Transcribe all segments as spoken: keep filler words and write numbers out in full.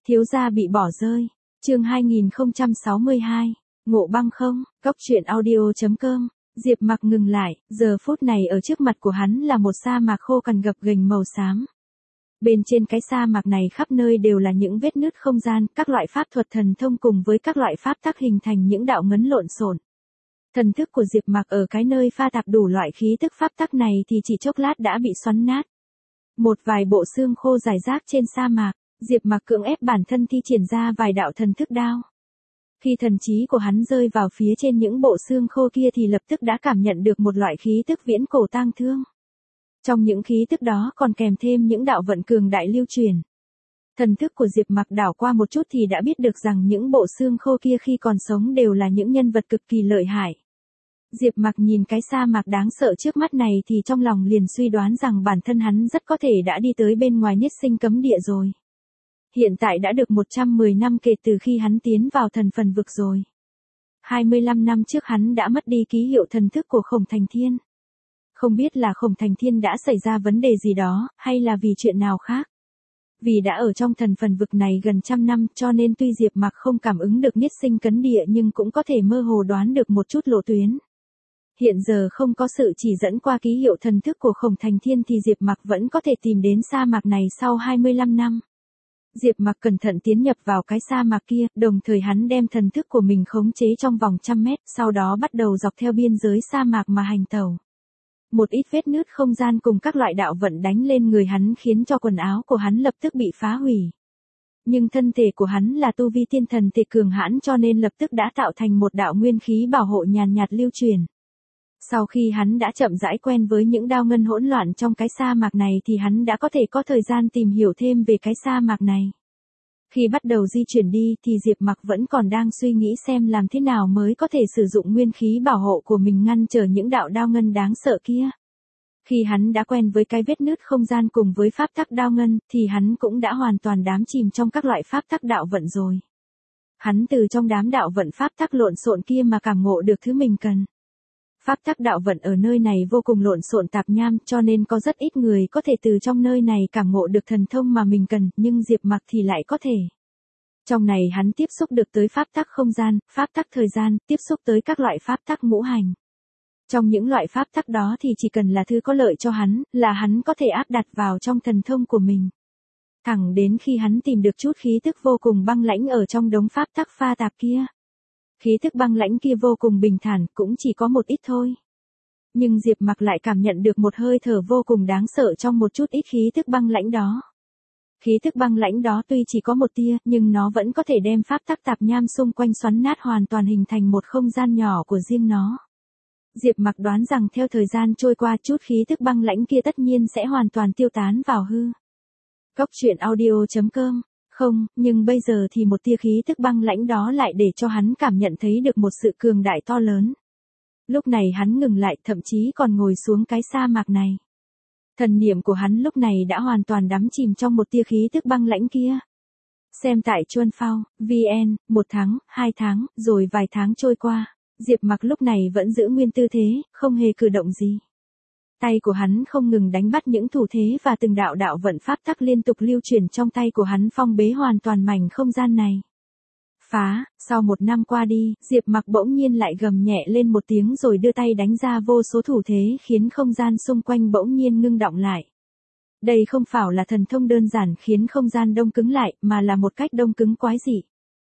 Thiếu gia bị bỏ rơi. Chương hai nghìn không trăm sáu mươi hai. Ngộ băng không. Cốc truyện audio chấm com. Diệp Mặc ngừng lại, giờ phút này ở trước mặt của hắn là một sa mạc khô cằn gập ghềnh màu xám. Bên trên cái sa mạc này khắp nơi đều là những vết nứt không gian, các loại pháp thuật thần thông cùng với các loại pháp tắc hình thành những đạo ngấn lộn xộn. Thần thức của Diệp Mặc ở cái nơi pha tạp đủ loại khí tức pháp tắc này thì chỉ chốc lát đã bị xoắn nát. Một vài bộ xương khô rải rác trên sa mạc, Diệp Mặc cưỡng ép bản thân thi triển ra vài đạo thần thức đao. Khi thần trí của hắn rơi vào phía trên những bộ xương khô kia thì lập tức đã cảm nhận được một loại khí tức viễn cổ tang thương. Trong những khí tức đó còn kèm thêm những đạo vận cường đại lưu truyền. Thần thức của Diệp Mặc đảo qua một chút thì đã biết được rằng những bộ xương khô kia khi còn sống đều là những nhân vật cực kỳ lợi hại. Diệp Mặc nhìn cái sa mạc đáng sợ trước mắt này thì trong lòng liền suy đoán rằng bản thân hắn rất có thể đã đi tới bên ngoài Niết Sinh cấm địa rồi. Hiện tại đã được một trăm mười năm kể từ khi hắn tiến vào thần phần vực rồi. hai mươi lăm năm trước hắn đã mất đi ký hiệu thần thức của Khổng Thành Thiên. Không biết là Khổng Thành Thiên đã xảy ra vấn đề gì đó, hay là vì chuyện nào khác. Vì đã ở trong thần phần vực này gần trăm năm cho nên tuy Diệp Mặc không cảm ứng được Niết Sinh cấm địa nhưng cũng có thể mơ hồ đoán được một chút lộ tuyến. Hiện giờ không có sự chỉ dẫn qua ký hiệu thần thức của Khổng Thành Thiên thì Diệp Mặc vẫn có thể tìm đến sa mạc này sau hai mươi lăm năm. Diệp Mặc cẩn thận tiến nhập vào cái sa mạc kia, đồng thời hắn đem thần thức của mình khống chế trong vòng trăm mét, sau đó bắt đầu dọc theo biên giới sa mạc mà hành tẩu. Một ít vết nứt không gian cùng các loại đạo vận đánh lên người hắn khiến cho quần áo của hắn lập tức bị phá hủy. Nhưng thân thể của hắn là tu vi tiên thần thể cường hãn cho nên lập tức đã tạo thành một đạo nguyên khí bảo hộ nhàn nhạt lưu truyền. Sau khi hắn đã chậm rãi quen với những đao ngân hỗn loạn trong cái sa mạc này thì hắn đã có thể có thời gian tìm hiểu thêm về cái sa mạc này. Khi bắt đầu di chuyển đi thì Diệp Mặc vẫn còn đang suy nghĩ xem làm thế nào mới có thể sử dụng nguyên khí bảo hộ của mình ngăn trở những đạo đao ngân đáng sợ kia. Khi hắn đã quen với cái vết nứt không gian cùng với pháp tắc đao ngân thì hắn cũng đã hoàn toàn đắm chìm trong các loại pháp tắc đạo vận rồi. Hắn từ trong đám đạo vận pháp tắc lộn xộn kia mà cảm ngộ được thứ mình cần. Pháp tắc đạo vận ở nơi này vô cùng lộn xộn tạp nham cho nên có rất ít người có thể từ trong nơi này cảm ngộ được thần thông mà mình cần, nhưng Diệp Mặc thì lại có thể. Trong này hắn tiếp xúc được tới pháp tắc không gian, pháp tắc thời gian, tiếp xúc tới các loại pháp tắc ngũ hành. Trong những loại pháp tắc đó thì chỉ cần là thứ có lợi cho hắn, là hắn có thể áp đặt vào trong thần thông của mình. Thẳng đến khi hắn tìm được chút khí tức vô cùng băng lãnh ở trong đống pháp tắc pha tạp kia. Khí thức băng lãnh kia vô cùng bình thản, cũng chỉ có một ít thôi. Nhưng Diệp Mặc lại cảm nhận được một hơi thở vô cùng đáng sợ trong một chút ít khí thức băng lãnh đó. Khí thức băng lãnh đó tuy chỉ có một tia, nhưng nó vẫn có thể đem pháp tắc tạp nham xung quanh xoắn nát hoàn toàn hình thành một không gian nhỏ của riêng nó. Diệp Mặc đoán rằng theo thời gian trôi qua chút khí thức băng lãnh kia tất nhiên sẽ hoàn toàn tiêu tán vào hư. Cốc truyện audio chấm com. Không, nhưng bây giờ thì một tia khí tức băng lãnh đó lại để cho hắn cảm nhận thấy được một sự cường đại to lớn. Lúc này hắn ngừng lại, thậm chí còn ngồi xuống cái sa mạc này. Thần niệm của hắn lúc này đã hoàn toàn đắm chìm trong một tia khí tức băng lãnh kia. Xem tại Chuan Phao, vê en, một tháng, hai tháng, rồi vài tháng trôi qua, Diệp Mặc lúc này vẫn giữ nguyên tư thế, không hề cử động gì. Tay của hắn không ngừng đánh bắt những thủ thế và từng đạo đạo vận pháp tắc liên tục lưu chuyển trong tay của hắn phong bế hoàn toàn mảnh không gian này. Phá, sau một năm qua đi, Diệp Mặc bỗng nhiên lại gầm nhẹ lên một tiếng rồi đưa tay đánh ra vô số thủ thế khiến không gian xung quanh bỗng nhiên ngưng đọng lại. Đây không phải là thần thông đơn giản khiến không gian đông cứng lại mà là một cách đông cứng quái dị.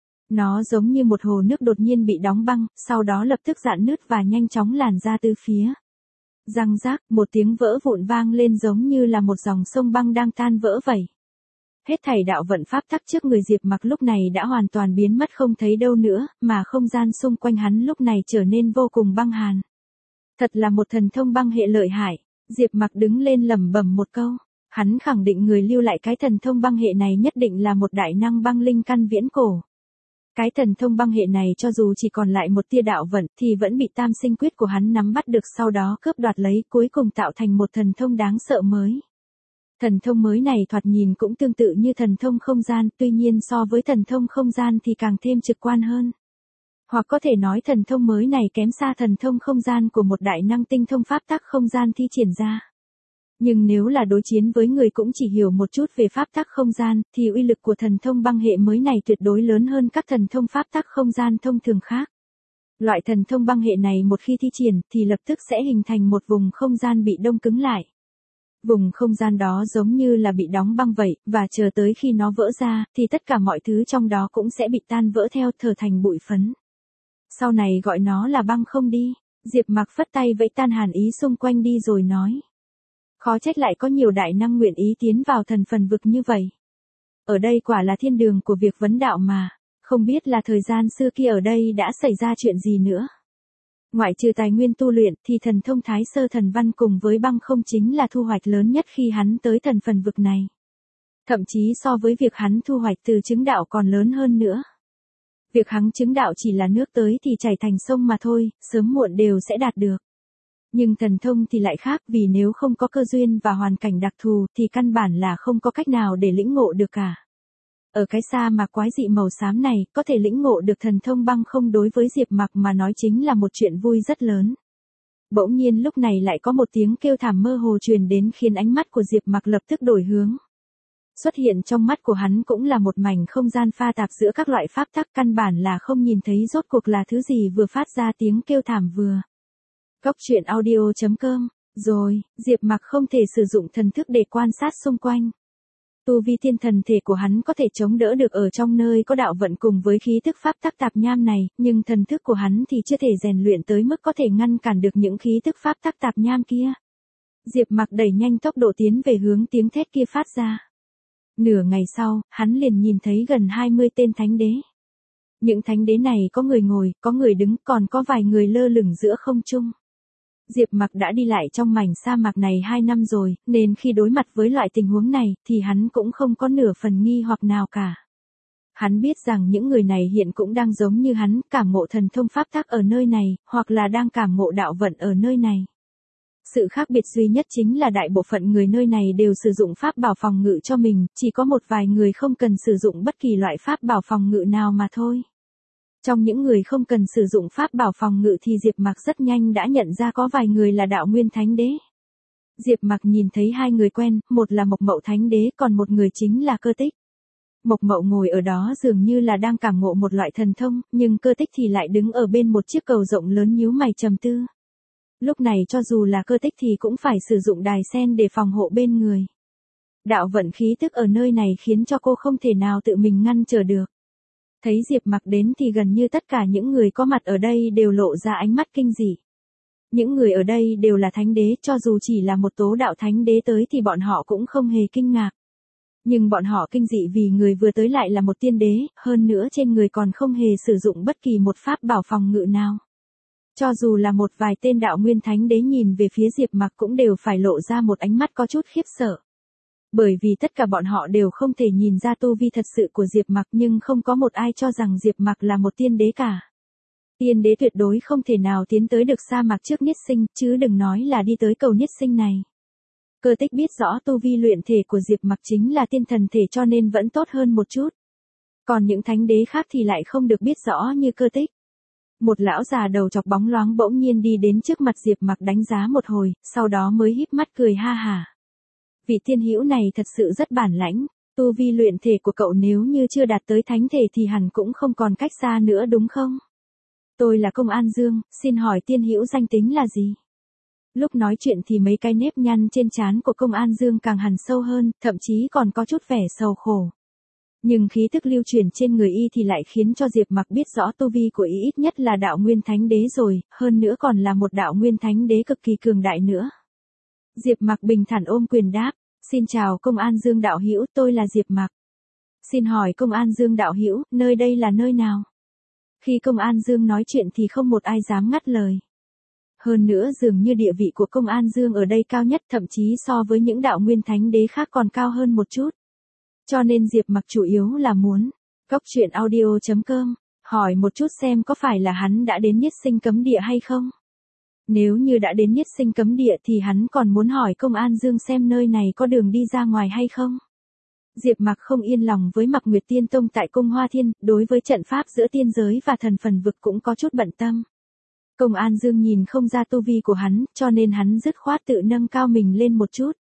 Nó giống như một hồ nước đột nhiên bị đóng băng, sau đó lập tức rạn nứt và nhanh chóng làn ra từ phía. Răng rác, một tiếng vỡ vụn vang lên giống như là một dòng sông băng đang tan vỡ vậy. Hết thảy đạo vận pháp tắc trước người Diệp Mặc lúc này đã hoàn toàn biến mất không thấy đâu nữa, mà không gian xung quanh hắn lúc này trở nên vô cùng băng hàn. Thật là một thần thông băng hệ lợi hại. Diệp Mặc đứng lên lẩm bẩm một câu. Hắn khẳng định người lưu lại cái thần thông băng hệ này nhất định là một đại năng băng linh căn viễn cổ. Cái thần thông băng hệ này cho dù chỉ còn lại một tia đạo vận thì vẫn bị tam sinh quyết của hắn nắm bắt được sau đó cướp đoạt lấy cuối cùng tạo thành một thần thông đáng sợ mới. Thần thông mới này thoạt nhìn cũng tương tự như thần thông không gian, tuy nhiên so với thần thông không gian thì càng thêm trực quan hơn. Hoặc có thể nói thần thông mới này kém xa thần thông không gian của một đại năng tinh thông pháp tắc không gian thi triển ra. Nhưng nếu là đối chiến với người cũng chỉ hiểu một chút về pháp tắc không gian, thì uy lực của thần thông băng hệ mới này tuyệt đối lớn hơn các thần thông pháp tắc không gian thông thường khác. Loại thần thông băng hệ này một khi thi triển thì lập tức sẽ hình thành một vùng không gian bị đông cứng lại. Vùng không gian đó giống như là bị đóng băng vậy, và chờ tới khi nó vỡ ra, thì tất cả mọi thứ trong đó cũng sẽ bị tan vỡ theo, thở thành bụi phấn. Sau này gọi nó là băng không đi. Diệp Mặc phất tay vẫy tan hàn ý xung quanh đi rồi nói. Khó trách lại có nhiều đại năng nguyện ý tiến vào thần phần vực như vậy. Ở đây quả là thiên đường của việc vấn đạo mà, không biết là thời gian xưa kia ở đây đã xảy ra chuyện gì nữa. Ngoại trừ tài nguyên tu luyện thì thần thông thái sơ thần văn cùng với băng không chính là thu hoạch lớn nhất khi hắn tới thần phần vực này. Thậm chí so với việc hắn thu hoạch từ chứng đạo còn lớn hơn nữa. Việc hắn chứng đạo chỉ là nước tới thì chảy thành sông mà thôi, sớm muộn đều sẽ đạt được. Nhưng thần thông thì lại khác, vì nếu không có cơ duyên và hoàn cảnh đặc thù thì căn bản là không có cách nào để lĩnh ngộ được cả. Ở cái sa mạc quái dị màu xám này, có thể lĩnh ngộ được thần thông băng không đối với Diệp Mặc mà nói chính là một chuyện vui rất lớn. Bỗng nhiên lúc này lại có một tiếng kêu thảm mơ hồ truyền đến khiến ánh mắt của Diệp Mặc lập tức đổi hướng. Xuất hiện trong mắt của hắn cũng là một mảnh không gian pha tạp giữa các loại pháp tắc, căn bản là không nhìn thấy rốt cuộc là thứ gì vừa phát ra tiếng kêu thảm vừa. Góc truyện audio chấm com. Rồi, Diệp Mặc không thể sử dụng thần thức để quan sát xung quanh. Tu vi thiên thần thể của hắn có thể chống đỡ được ở trong nơi có đạo vận cùng với khí tức pháp tắc tạp nham này, nhưng thần thức của hắn thì chưa thể rèn luyện tới mức có thể ngăn cản được những khí tức pháp tắc tạp nham kia. Diệp Mặc đẩy nhanh tốc độ tiến về hướng tiếng thét kia phát ra. Nửa ngày sau, hắn liền nhìn thấy gần hai mươi tên thánh đế. Những thánh đế này có người ngồi, có người đứng, còn có vài người lơ lửng giữa không trung. Diệp Mặc đã đi lại trong mảnh sa mạc này hai năm rồi, nên khi đối mặt với loại tình huống này, thì hắn cũng không có nửa phần nghi hoặc nào cả. Hắn biết rằng những người này hiện cũng đang giống như hắn, cảm ngộ thần thông pháp tắc ở nơi này, hoặc là đang cảm ngộ đạo vận ở nơi này. Sự khác biệt duy nhất chính là đại bộ phận người nơi này đều sử dụng pháp bảo phòng ngự cho mình, chỉ có một vài người không cần sử dụng bất kỳ loại pháp bảo phòng ngự nào mà thôi. Trong những người không cần sử dụng pháp bảo phòng ngự thì Diệp Mặc rất nhanh đã nhận ra có vài người là đạo nguyên thánh đế. Diệp Mặc nhìn thấy hai người quen, một là Mộc Mậu thánh đế, còn một người chính là Cơ Tích. Mộc Mậu ngồi ở đó dường như là đang cảm ngộ một loại thần thông, nhưng Cơ Tích thì lại đứng ở bên một chiếc cầu rộng lớn nhíu mày trầm tư. Lúc này cho dù là Cơ Tích thì cũng phải sử dụng đài sen để phòng hộ bên người. Đạo vận khí tức ở nơi này khiến cho cô không thể nào tự mình ngăn trở được. Thấy Diệp Mặc đến thì gần như tất cả những người có mặt ở đây đều lộ ra ánh mắt kinh dị. Những người ở đây đều là thánh đế, cho dù chỉ là một tố đạo thánh đế tới thì bọn họ cũng không hề kinh ngạc. Nhưng bọn họ kinh dị vì người vừa tới lại là một tiên đế, hơn nữa trên người còn không hề sử dụng bất kỳ một pháp bảo phòng ngự nào. Cho dù là một vài tên đạo nguyên thánh đế nhìn về phía Diệp Mặc cũng đều phải lộ ra một ánh mắt có chút khiếp sợ. Bởi vì tất cả bọn họ đều không thể nhìn ra tu vi thật sự của Diệp Mặc, nhưng không có một ai cho rằng Diệp Mặc là một tiên đế cả. Tiên đế tuyệt đối không thể nào tiến tới được sa mạc trước niết sinh, chứ đừng nói là đi tới cầu niết sinh này. Cơ Tích biết rõ tu vi luyện thể của Diệp Mặc chính là tiên thần thể cho nên vẫn tốt hơn một chút. Còn những thánh đế khác thì lại không được biết rõ như Cơ Tích. Một lão già đầu chọc bóng loáng bỗng nhiên đi đến trước mặt Diệp Mặc đánh giá một hồi, sau đó mới híp mắt cười ha hả. Vị tiên hữu này thật sự rất bản lãnh, tu vi luyện thể của cậu nếu như chưa đạt tới thánh thể thì hẳn cũng không còn cách xa nữa đúng không? Tôi là Công An Dương, xin hỏi tiên hữu danh tính là gì? Lúc nói chuyện thì mấy cái nếp nhăn trên trán của Công An Dương càng hằn sâu hơn, thậm chí còn có chút vẻ sầu khổ. Nhưng khí tức lưu chuyển trên người y thì lại khiến cho Diệp Mặc biết rõ tu vi của y ít nhất là đạo nguyên thánh đế rồi, hơn nữa còn là một đạo nguyên thánh đế cực kỳ cường đại nữa. Diệp Mặc bình thản ôm quyền đáp, xin chào Công An Dương đạo hữu, tôi là Diệp Mặc. Xin hỏi Công An Dương đạo hữu, nơi đây là nơi nào? Khi Công An Dương nói chuyện thì không một ai dám ngắt lời. Hơn nữa dường như địa vị của Công An Dương ở đây cao nhất, thậm chí so với những đạo nguyên thánh đế khác còn cao hơn một chút. Cho nên Diệp Mặc chủ yếu là muốn, góc truyện audio chấm com, hỏi một chút xem có phải là hắn đã đến Niết Sinh Cấm Địa hay không? Nếu như đã đến Niết Sinh Cấm Địa thì hắn còn muốn hỏi Công An Dương xem nơi này có đường đi ra ngoài hay không? Diệp Mặc không yên lòng với Mạc Nguyệt Tiên Tông tại Cung Hoa Thiên, đối với trận pháp giữa tiên giới và thần phần vực cũng có chút bận tâm. Công An Dương nhìn không ra tu vi của hắn, cho nên hắn dứt khoát tự nâng cao mình lên một chút.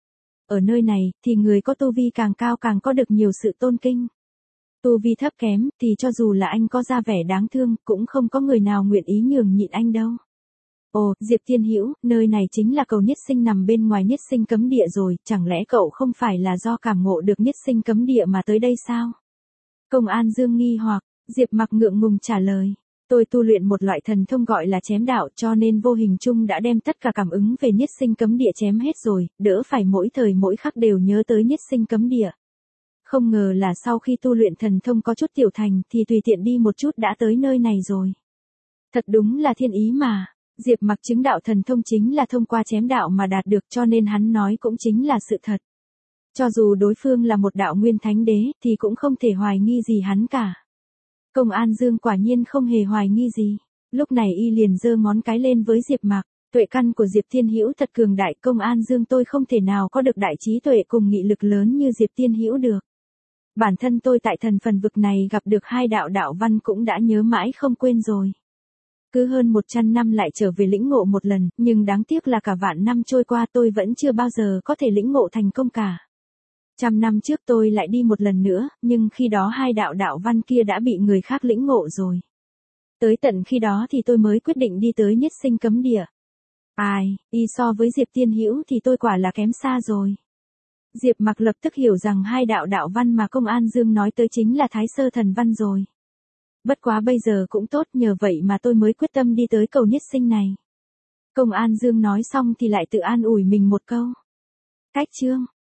ở nơi này, thì người có tu vi càng cao càng có được nhiều sự tôn kinh. Tu vi thấp kém, thì cho dù là anh có ra vẻ đáng thương, cũng không có người nào nguyện ý nhường nhịn anh đâu. Ồ, Diệp Thiên Hữu, nơi này chính là cầu Niết Sinh nằm bên ngoài Niết Sinh cấm địa rồi, chẳng lẽ cậu không phải là do cảm ngộ được Niết Sinh cấm địa mà tới đây sao? Công An Dương nghi hoặc, Diệp Mặc ngượng ngùng trả lời. Tôi tu luyện một loại thần thông gọi là chém đạo, cho nên vô hình chung đã đem tất cả cảm ứng về Niết Sinh cấm địa chém hết rồi, đỡ phải mỗi thời mỗi khắc đều nhớ tới Niết Sinh cấm địa. Không ngờ là sau khi tu luyện thần thông có chút tiểu thành thì tùy tiện đi một chút đã tới nơi này rồi. Thật đúng là thiên ý mà. Diệp Mặc chứng đạo thần thông chính là thông qua chém đạo mà đạt được, cho nên hắn nói cũng chính là sự thật. Cho dù đối phương là một đạo nguyên thánh đế thì cũng không thể hoài nghi gì hắn cả. Công An Dương quả nhiên không hề hoài nghi gì. Lúc này y liền giơ ngón cái lên với Diệp Mặc. Tuệ căn của Diệp Thiên Hữu thật cường đại, Công An Dương tôi không thể nào có được đại trí tuệ cùng nghị lực lớn như Diệp Thiên Hữu được. Bản thân tôi tại thần phần vực này gặp được hai đạo đạo văn cũng đã nhớ mãi không quên rồi. Cứ hơn một trăm năm lại trở về lĩnh ngộ một lần, nhưng đáng tiếc là cả vạn năm trôi qua tôi vẫn chưa bao giờ có thể lĩnh ngộ thành công cả. Trăm năm trước tôi lại đi một lần nữa, nhưng khi đó hai đạo đạo văn kia đã bị người khác lĩnh ngộ rồi. Tới tận khi đó thì tôi mới quyết định đi tới Niết Sinh cấm địa. Ai, y so với Diệp Thiên Hữu thì tôi quả là kém xa rồi. Diệp Mặc lập tức hiểu rằng hai đạo đạo văn mà Công An Dương nói tới chính là Thái Sơ thần văn rồi. Bất quá bây giờ cũng tốt, nhờ vậy mà tôi mới quyết tâm đi tới cầu Niết Sinh này. Công An Dương nói xong thì lại tự an ủi mình một câu. Cách chương